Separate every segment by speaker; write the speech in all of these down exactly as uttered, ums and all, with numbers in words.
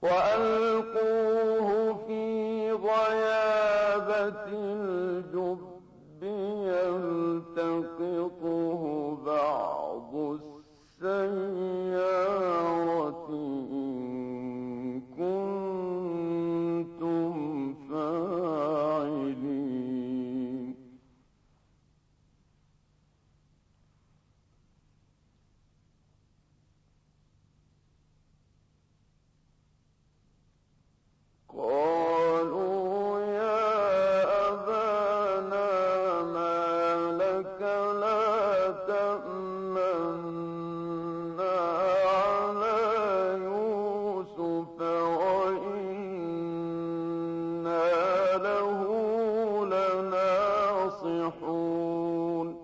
Speaker 1: وألقوه في غيابة الجب يلتقطه بعض السيارة إن كنتم فاعلين قالوا يا أبانا ما لك لا تأمنا على يوسف وإنا له لناصحون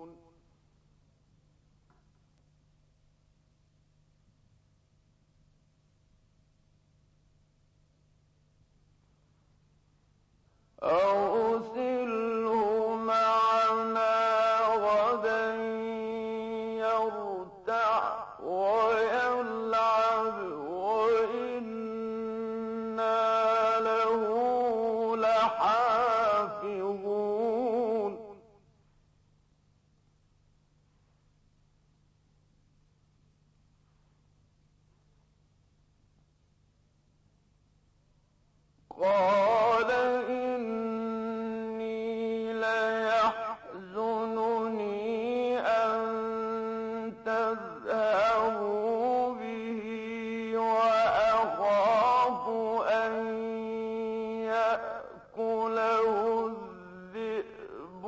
Speaker 1: أرسله معنا غدا يرتع ويلعب وإنا له لحافظون قال إني ليحزنني أن تذهبوا به وأخاف أن يأكله الذئب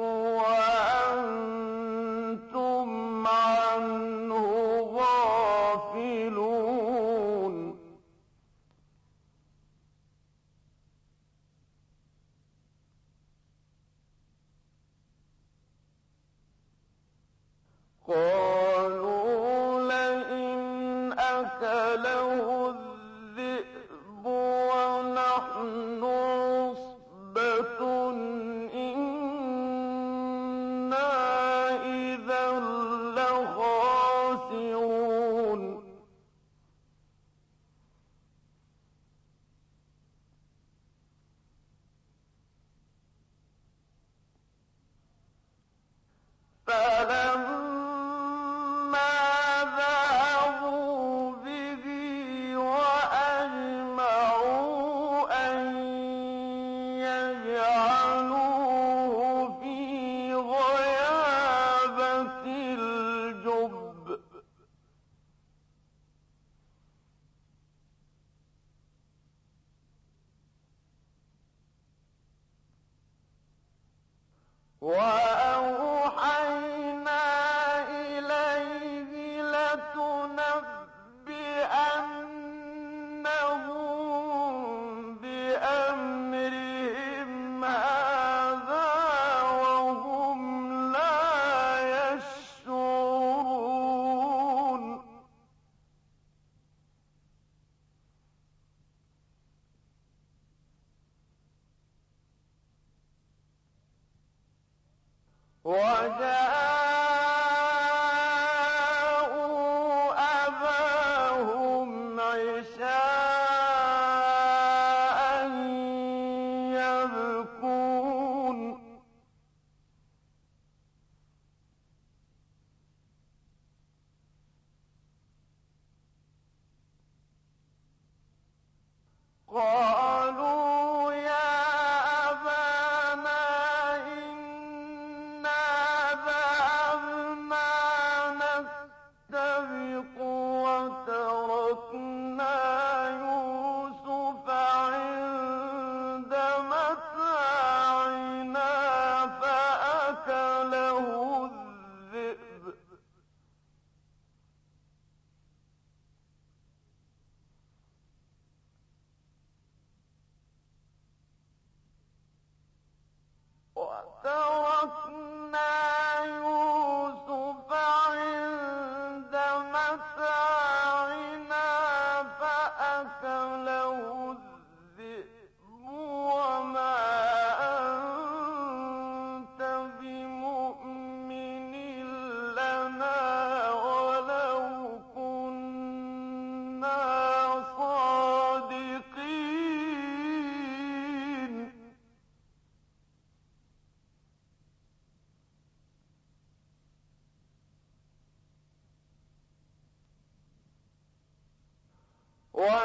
Speaker 1: وأنتم عنه غافلون قالوا لئن أكله الذئب ونحن عصبة إنا إذا لخاسرون فلما ذهبوا به وأجمعوا أن يجعلوه في غيابة الجب وأوحينا إليه لتنبئنهم بأمرهم هذا وهم لا يشعرون وجاءوا أباهم عشاء يبكون قالوا يا أبانا إنا ذهبنا نستبق وتركنا يوسف عند متاعنا فأكله الذئب وتركنا يوسف عند متاعنا فأكله الذئب وما أنت بمؤمن لنا ولو كنا صادقين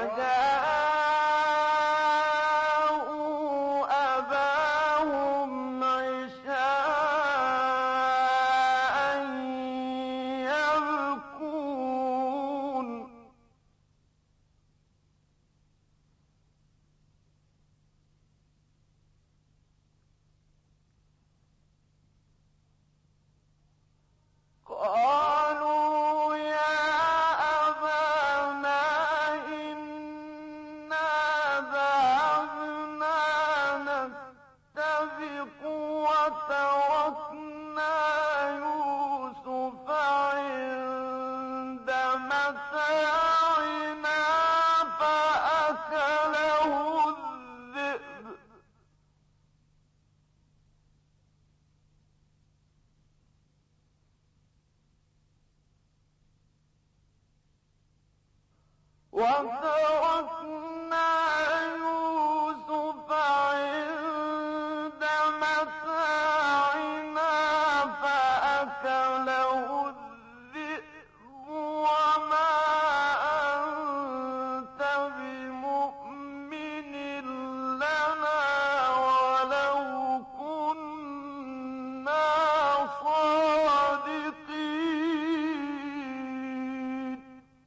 Speaker 1: وجاءوا أباهم عشاء يبكون قالوا يا أبانا إنا ذهبنا نستبق وتركنا يوسف عند متاعنا فأكله الذئب وتركنا يوسف عند متاعنا فأكله الذئب وما أنت بمؤمن لنا ولو كنا صادقين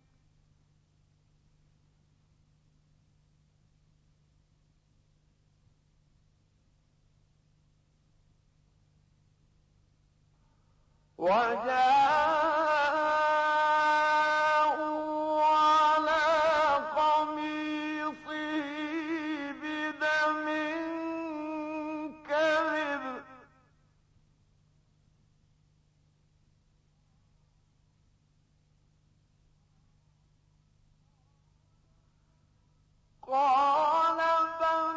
Speaker 1: وجاءوا على قميصه بدم كذب قال بل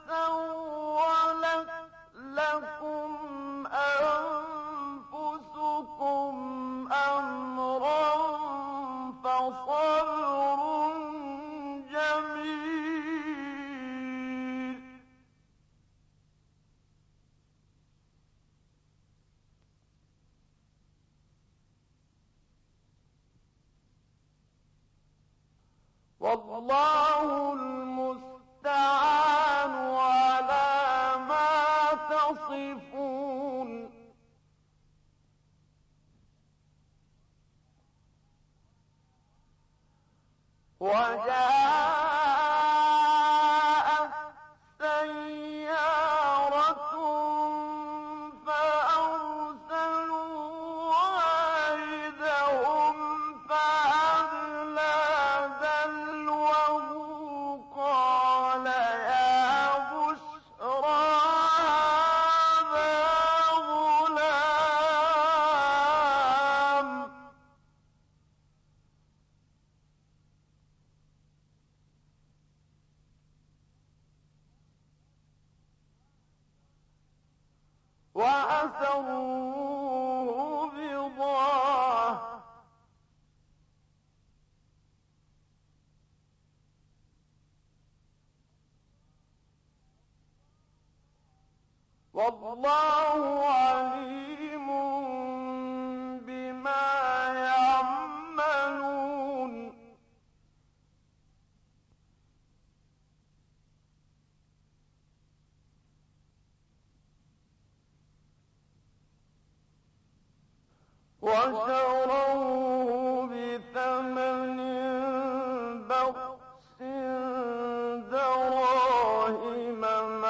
Speaker 1: سولت لكم أنفسكم أمرا فصبر جميل والله المستعان على ما تصفون وجاءت سيارة فأرسلوا واردهم فأدلى دلوه قال يا بشرى هذا غلام وأسروه بضاعة والله عليم بما يعملون وشروه بثمن بخس دراهم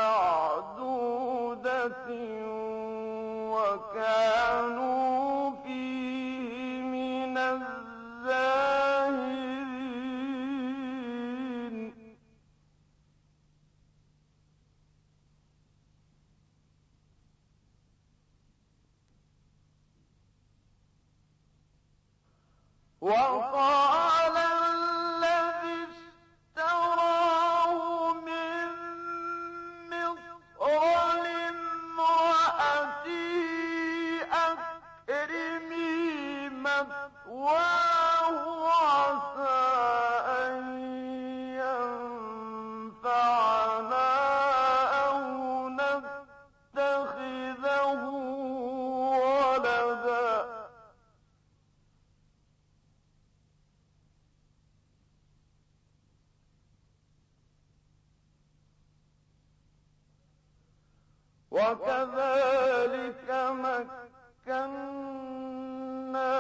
Speaker 1: معدودة وكانوا فيه من الزاهدين وقال الذي اشتراه من مصر لامرأته أكرمي مثواه عسى أن ينفعنا أو نتخذه ولدا وكذلك مكنا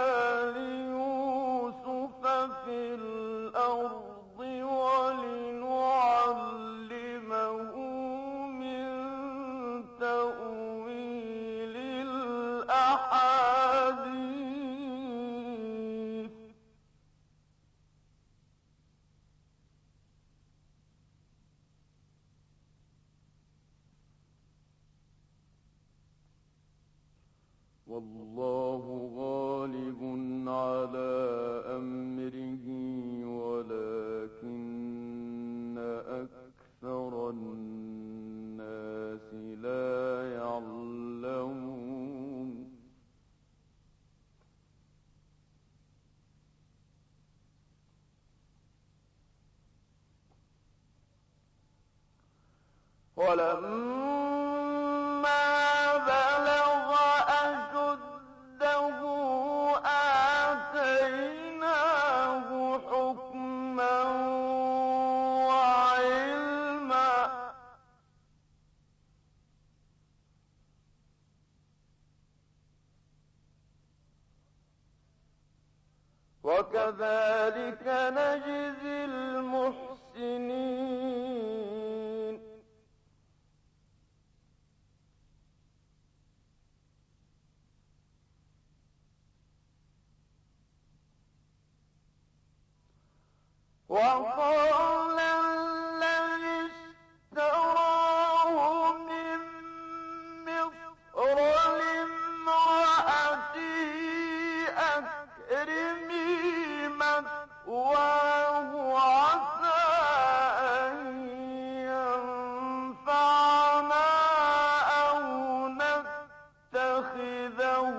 Speaker 1: ليوسف في الأرض ولنعلمه من تأويل الأحاديث والله غالب على أمره ولكن أكثر الناس لا يعلمون ولما بلغ أشده آتيناه حكما وعلما وكذلك نجزي المحسنين وقال الذي اشتراه من مصر لامرأته أكرمي مثواه عسى أن ينفعنا أو نتخذه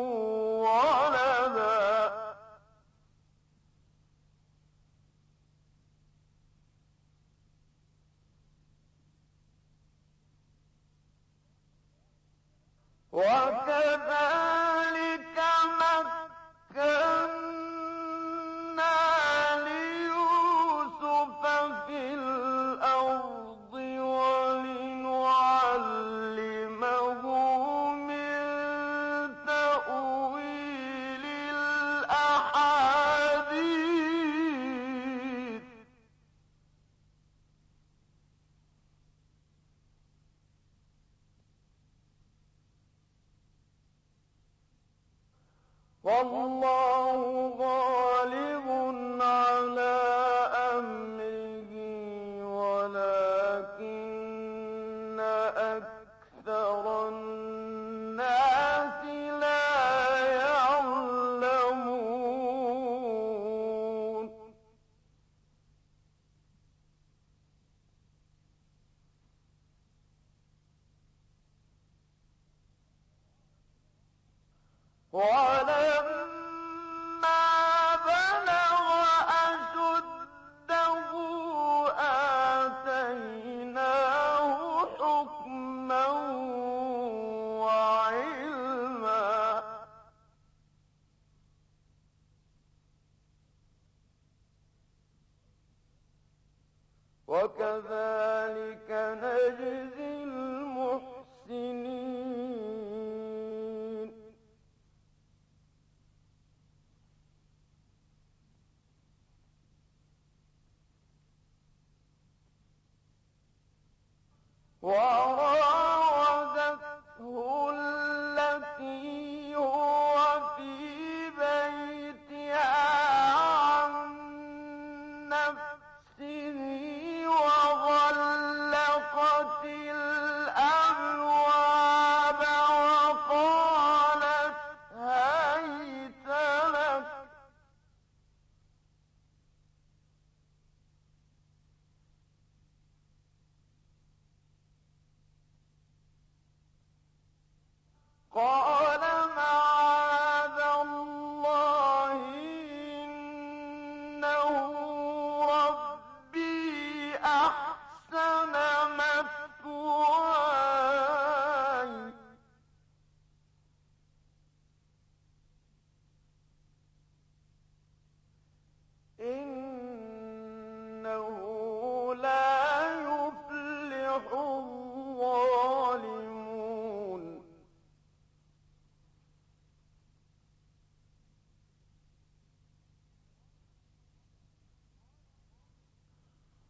Speaker 1: ولدا وكذلك مكنا ليوسف في الأرض ولنعلمه من تأويل الأحاديث والله غالب على أمره ولكن أكثر الناس لا يعلمون ولما بلغ أشده آتيناه حكما وعلما وكذلك نجزي المحسنين وراودته التي هو في بيتها عن نفسه وغلقت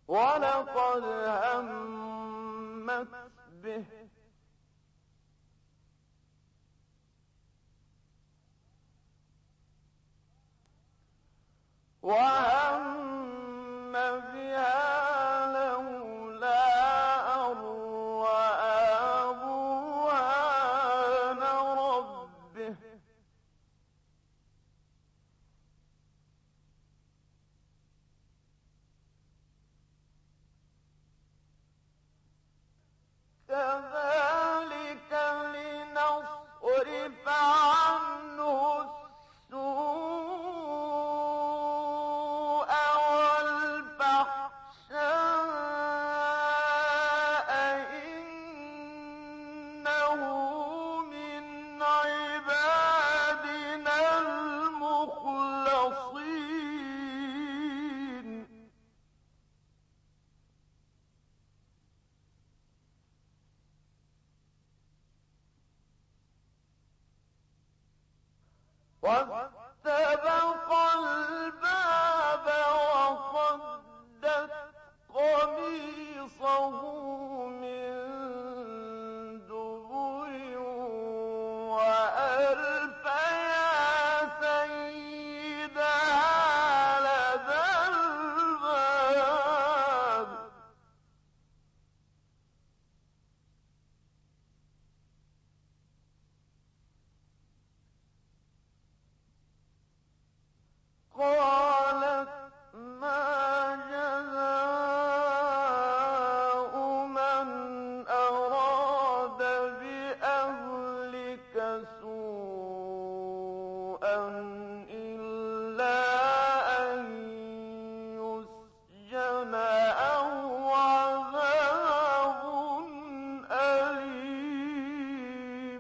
Speaker 1: ولقد همت به وهم بها لولا أن رأى برهان ربه كذلك لنصرف عنه السوء والفحشاء إنه من عبادنا المخلصين واستبق الباب وقدت قميصه من دبر وألف يا سيدها لدى الباب قالت ما جزاء من أراد بأهلك سوءا إلا أن يسجن أو عذاب أليم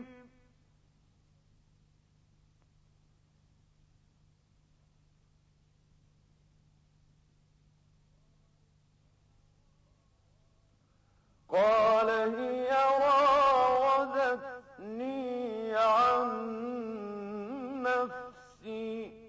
Speaker 1: قال هي راودتني عن نفسي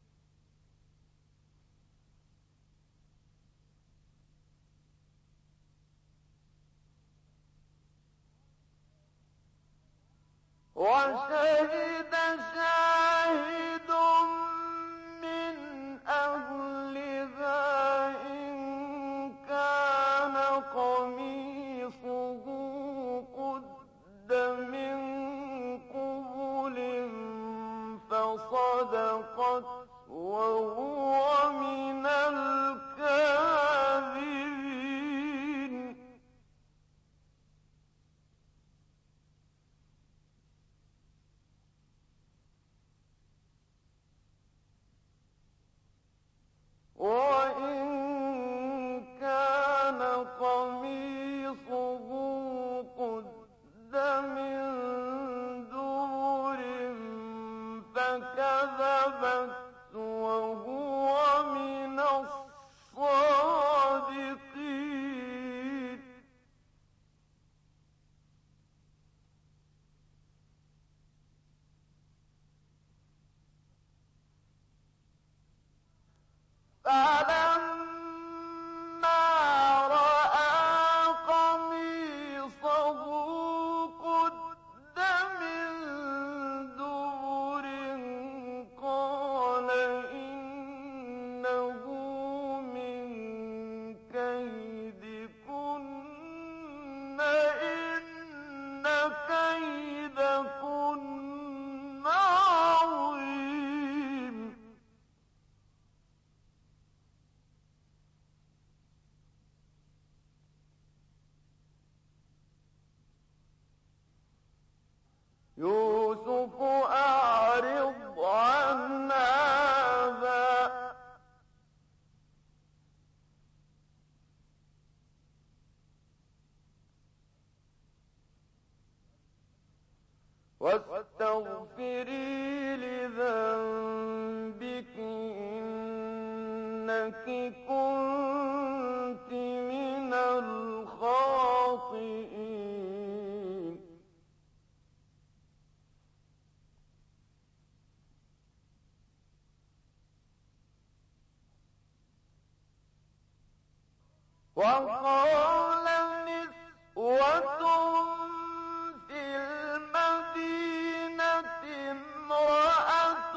Speaker 1: وشهد شاهد من أهلها إن كان قميصه قد من قبل فصدقت وهو من الكاذبين وإن كان قميصه قد من دبر فكذبت وهو من الصادقين فلما رأى قميصه قد من دبر قال إنه من كيدكن إن كيدكن عظيم يوسف أعرض عن هذا واستغفري لذنبك إنك كنت من الخاطئين وقال نسوة في المدينة امرأة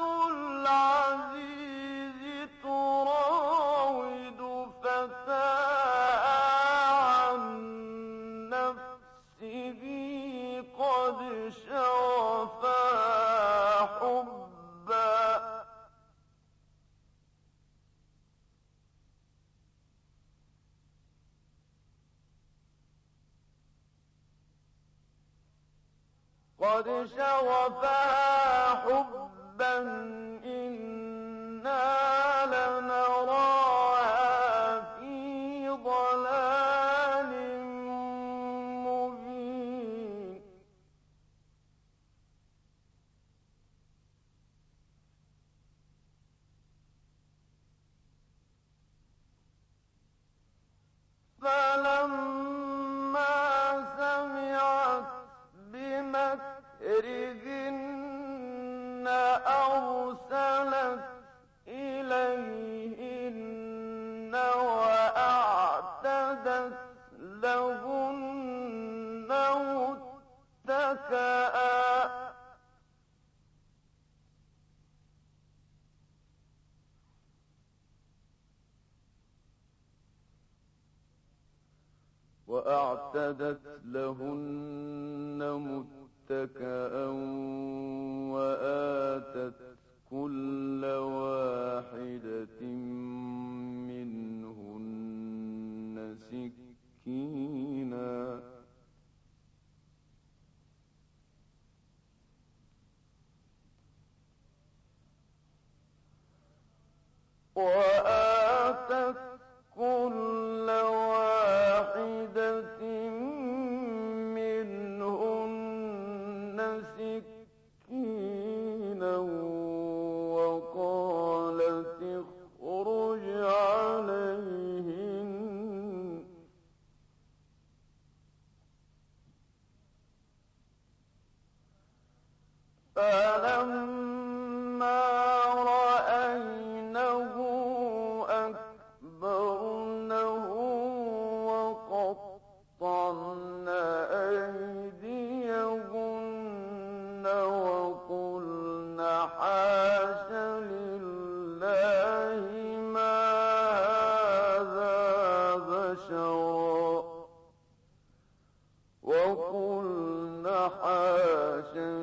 Speaker 1: العزيز تراود فتاها عن نفسه قد شغفها حبا قد شغفها حبا إنا لنراها في ضلال مبين فلما سمعت بمكرهن أرسلت إليهن وأعتدت لهن متكئا وأعتدت لهن متكئا وآتت كل واحدة منهن سكينا وآتت كل واحدة منهن سكينا وقالت اخرج عليهن فلما رأينه أكبرنه وقطعن أيديهن وقلن حاش لله ما هذا بشرا وقلن حاش